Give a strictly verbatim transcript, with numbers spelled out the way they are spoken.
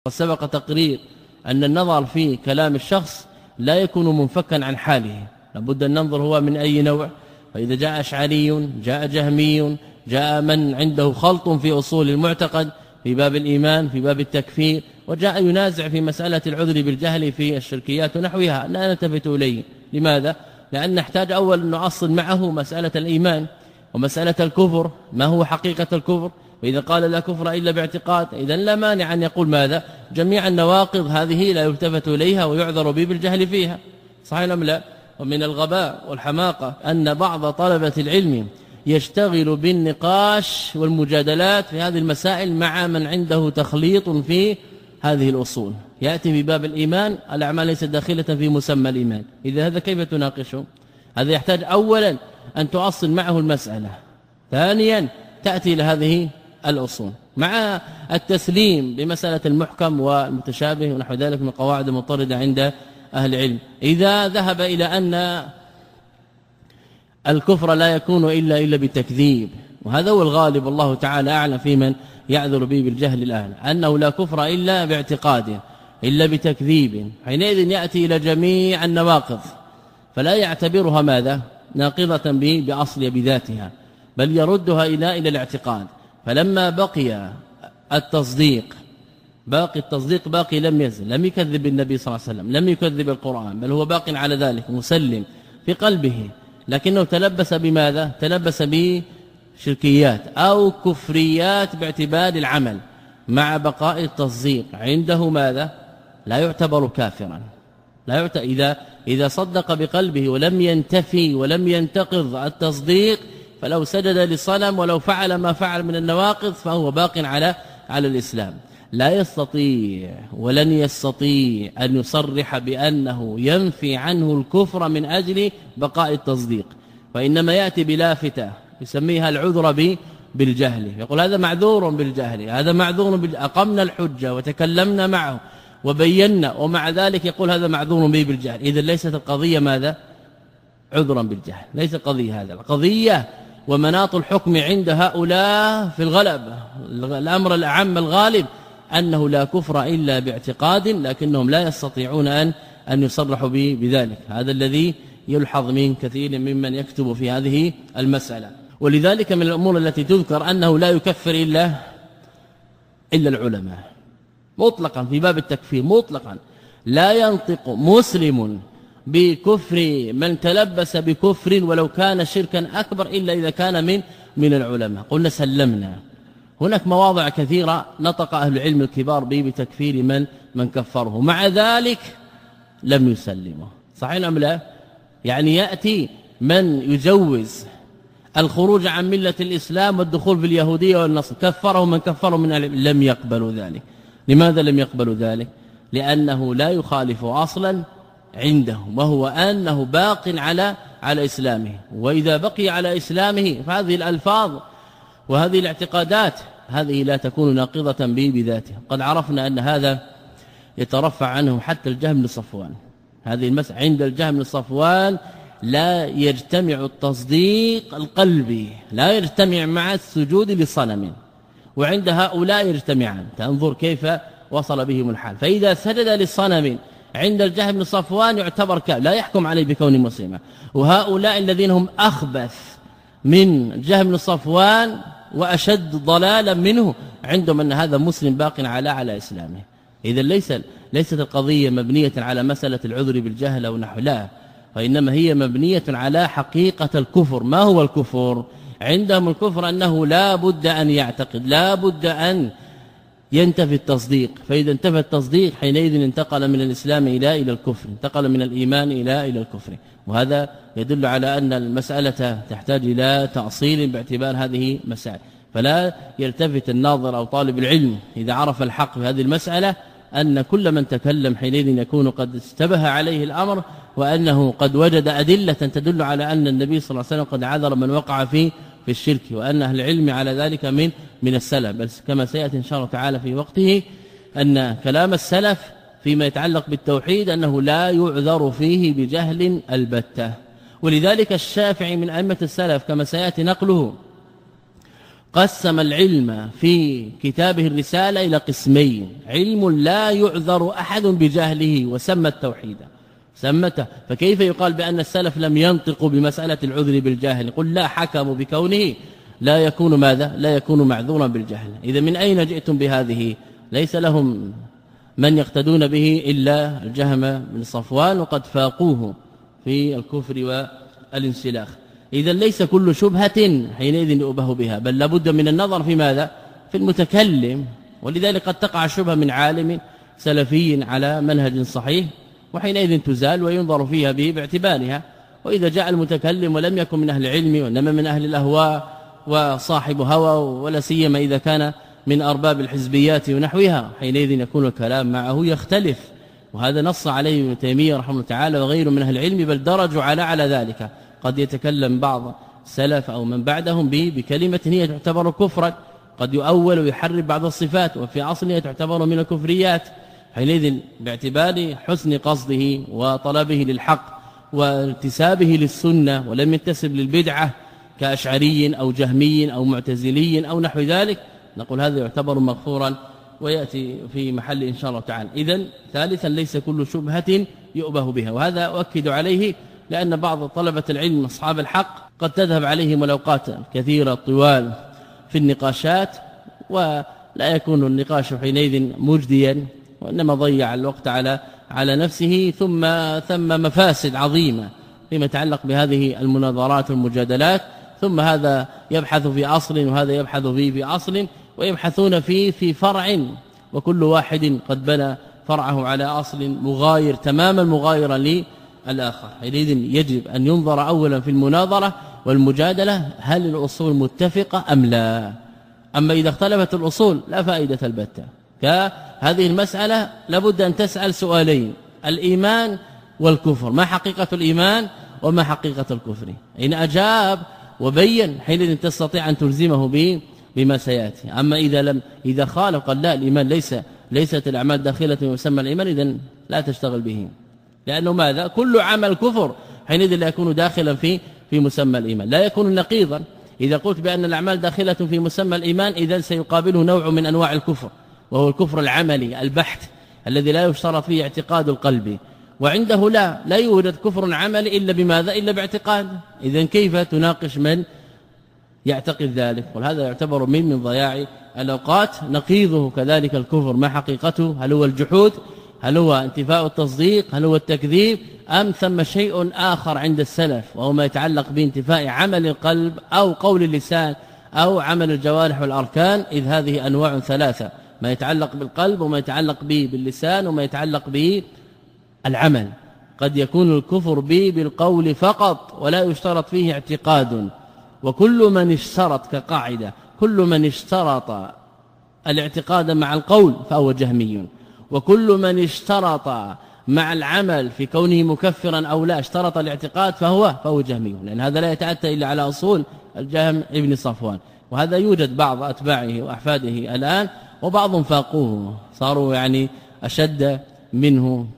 وسبق تقرير أن النظر في كلام الشخص لا يكون منفكا عن حاله، لابد أن ننظر هو من أي نوع. فإذا جاء أشعري، جاء جهمي، جاء من عنده خلط في أصول المعتقد في باب الإيمان في باب التكفير، وجاء ينازع في مسألة العذر بالجهل في الشركيات ونحوها، لا نلتفت إليه. لماذا؟ لأن نحتاج أول أن نؤصل معه مسألة الإيمان ومسألة الكفر، ما هو حقيقة الكفر. وإذا قال لا كفر إلا باعتقاد، إذن لا مانع أن يقول ماذا؟ جميع النواقض هذه لا يلتفت إليها ويعذر به بالجهل فيها، صحيح أم لا؟ ومن الغباء والحماقة أن بعض طلبة العلم يشتغل بالنقاش والمجادلات في هذه المسائل مع من عنده تخليط في هذه الأصول. يأتي في باب الإيمان الأعمال ليست داخلة في مسمى الإيمان، إذا هذا كيف تناقشه؟ هذا يحتاج أولا أن تؤصل معه المسألة، ثانيا تأتي إلى هذه الأصول مع التسليم بمسألة المحكم والمتشابه ونحو ذلك من قواعد مضطردة عند أهل العلم. إذا ذهب إلى أن الكفر لا يكون إلا إلا بتكذيب، وهذا هو الغالب والله تعالى أعلم في من يعذر به بالجهل الآن، أنه لا كفر إلا باعتقاد إلا بتكذيب، حينئذ يأتي إلى جميع النواقض فلا يعتبرها ماذا؟ ناقضة به بأصل بذاتها، بل يردها إلى إلى الاعتقاد. فلما بقي التصديق باقي التصديق باقي لم يزل، لم يكذب النبي صلى الله عليه وسلم، لم يكذب القرآن، بل هو باق على ذلك مسلم في قلبه، لكنه تلبس بماذا؟ تلبس بشركيات أو كفريات باعتبار العمل، مع بقاء التصديق عنده ماذا؟ لا يعتبر كافرا، لا يعتبر إذا إذا صدق بقلبه ولم ينتفي ولم ينتقض التصديق، فلو سجد للصنم ولو فعل ما فعل من النواقض فهو باق على على الإسلام. لا يستطيع ولن يستطيع أن يصرح بأنه ينفي عنه الكفر من أجل بقاء التصديق، وإنما يأتي بلافتة يسميها العذر بالجهل، يقول هذا معذور بالجهل، هذا معذور بال... أقمنا الحجة وتكلمنا معه وبينا، ومع ذلك يقول هذا معذور به بالجهل. إذا ليست القضية ماذا؟ عذرا بالجهل، ليس قضية هذا، القضية ومناط الحكم عند هؤلاء في الغلب، الأمر الأعم الغالب أنه لا كفر إلا باعتقاد، لكنهم لا يستطيعون أن أن يصرحوا به بذلك. هذا الذي يلحظ من كثير ممن يكتب في هذه المسألة. ولذلك من الأمور التي تذكر أنه لا يكفر إلا إلا العلماء مطلقا في باب التكفير مطلقا، لا ينطق مسلم بكفر من تلبس بكفر ولو كان شركا أكبر إلا إذا كان من من العلماء. قلنا سلمنا. هناك مواضع كثيرة نطق أهل العلم الكبار به بتكفير من من كفره، مع ذلك لم يسلمه، صحيح أم لا؟ يعني يأتي من يجوز الخروج عن ملة الإسلام والدخول في اليهودية والنصر، كفره من كفره من أهل، لم يقبلوا ذلك. لماذا لم يقبلوا ذلك؟ لأنه لا يخالف أصلا عندهم، وهو أنه باق على على إسلامه، وإذا بقي على إسلامه فهذه الألفاظ وهذه الاعتقادات هذه لا تكون ناقضة به بذاته. قد عرفنا أن هذا يترفع عنه حتى الجهم بن صفوان، هذه المسألة عند الجهم بن صفوان لا يجتمع التصديق القلبي، لا يجتمع مع السجود لصنم، وعند هؤلاء يجتمعان. تنظر كيف وصل بهم الحال. فإذا سجد للصنم عند الجهم بن صفوان يعتبر كافر، لا يحكم عليه بكونه مسلما. وهؤلاء الذين هم أخبث من الجهم بن صفوان وأشد ضلالا منه عندهم أن هذا مسلم باق على على إسلامه. إذا ليس ليست القضية مبنية على مسألة العذر بالجهل أو نحو، لا، وإنما هي مبنية على حقيقة الكفر. ما هو الكفر؟ عندهم الكفر أنه لا بد أن يعتقد، لا بد أن ينتفي التصديق، فإذا انتفى التصديق حينئذ انتقل من الإسلام إلى إلى الكفر، انتقل من الإيمان إلى إلى الكفر. وهذا يدل على أن المسألة تحتاج إلى تأصيل باعتبار هذه مسائل. فلا يلتفت الناظر أو طالب العلم إذا عرف الحق في هذه المسألة أن كل من تكلم حينئذ يكون قد اشتبه عليه الأمر، وأنه قد وجد أدلة تدل على أن النبي صلى الله عليه وسلم قد عذر من وقع في في الشرك، وأن أهل العلم على ذلك من من السلف. بل كما سيأتي إن شاء الله تعالى في وقته أن كلام السلف فيما يتعلق بالتوحيد أنه لا يعذر فيه بجهل البتة. ولذلك الشافعي من أئمة السلف كما سيأتي نقله قسم العلم في كتابه الرسالة إلى قسمين: علم لا يعذر أحد بجهله وسمى التوحيد سمته. فكيف يقال بأن السلف لم ينطقوا بمسألة العذر بالجهل؟ قل لا، حكموا بكونه لا يكون ماذا؟ لا يكون معذورا بالجهل. إذا من أين جئتم بهذه؟ ليس لهم من يقتدون به إلا الجهم بن صفوان، وقد فاقوه في الكفر والانسلاخ. إذا ليس كل شبهة حينئذ يؤبه بها، بل لابد من النظر في ماذا؟ في المتكلم. ولذلك قد تقع الشبهة من عالم سلفي على منهج صحيح، وحينئذ تزال وينظر فيها به باعتبارها. وإذا جاء المتكلم ولم يكن من أهل العلم وإنما من أهل الأهواء وصاحب هوى، ولا سيما إذا كان من أرباب الحزبيات ونحوها، حينئذ يكون الكلام معه يختلف. وهذا نص عليه ابن تيمية رحمه الله تعالى وغيره من أهل العلم، بل درجوا على على ذلك. قد يتكلم بعض السلف أو من بعدهم بكلمة هي تعتبر كفرا، قد يؤول ويحرف بعض الصفات وفي أصلها تعتبر من الكفريات، حينئذ باعتبار حسن قصده وطلبه للحق وانتسابه للسنة ولم ينتسب للبدعة كأشعري أو جهمي أو معتزلي أو نحو ذلك، نقول هذا يعتبر مغفورا ويأتي في محل إن شاء الله تعالى. إذن ثالثا ليس كل شبهة يؤبه بها، وهذا أؤكد عليه لأن بعض طلبة العلم أصحاب الحق قد تذهب عليهم الأوقات كثيرة طوال في النقاشات، ولا يكون النقاش حينئذ مجديا، وإنما ضيع الوقت على على نفسه، ثم ثم مفاسد عظيمة فيما يتعلق بهذه المناظرات والمجادلات. ثم هذا يبحث في أصل وهذا يبحث فيه في أصل، ويبحثون فيه في فرع، وكل واحد قد بنى فرعه على أصل مغاير تماما مغايرا للآخر. حينئذ يجب أن ينظر أولا في المناظرة والمجادلة هل الأصول متفقة أم لا. أما إذا اختلفت الأصول لا فائدة البتة. كهذه المسألة لابد أن تسأل سؤالين: الإيمان والكفر، ما حقيقة الإيمان وما حقيقة الكفر؟ إن أجاب وبين حينئذ تستطيع أن تلزمه به بما سيأتي. أما إذا لم إذا خالف قال لا الإيمان ليس ليست الأعمال داخلة يسمى الإيمان، إذن لا تشتغل به، لأنه ماذا؟ كل عمل كفر حينئذ لا يكون داخلا في في مسمى الإيمان، لا يكون نقيضا. إذا قلت بأن الأعمال داخلة في مسمى الإيمان إذن سيقابله نوع من أنواع الكفر، وهو الكفر العملي البحت الذي لا يشترط فيه اعتقاد القلب، وعنده لا لا يوجد كفر عملي إلا بماذا؟ إلا باعتقاد. إذن كيف تناقش من يعتقد ذلك؟ وهذا يعتبر من من ضياع الأوقات. نقيضه كذلك الكفر، ما حقيقته؟ هل هو الجحود؟ هل هو انتفاء التصديق؟ هل هو التكذيب؟ أم ثم شيء آخر عند السلف وهو ما يتعلق بانتفاء عمل القلب أو قول اللسان أو عمل الجوارح والأركان؟ إذ هذه أنواع ثلاثة: ما يتعلق بالقلب وما يتعلق به باللسان وما يتعلق به العمل. قد يكون الكفر به بالقول فقط ولا يشترط فيه اعتقاد، وكل من اشترط كقاعدة كل من اشترط الاعتقاد مع القول فهو جهمي، وكل من اشترط مع العمل في كونه مكفرا أو لا اشترط الاعتقاد فهو فهو جهمي، لأن هذا لا يتأتى إلا على أصول الجهم ابن صفوان. وهذا يوجد بعض أتباعه وأحفاده الآن، وبعضهم فاقوه صاروا يعني أشد منه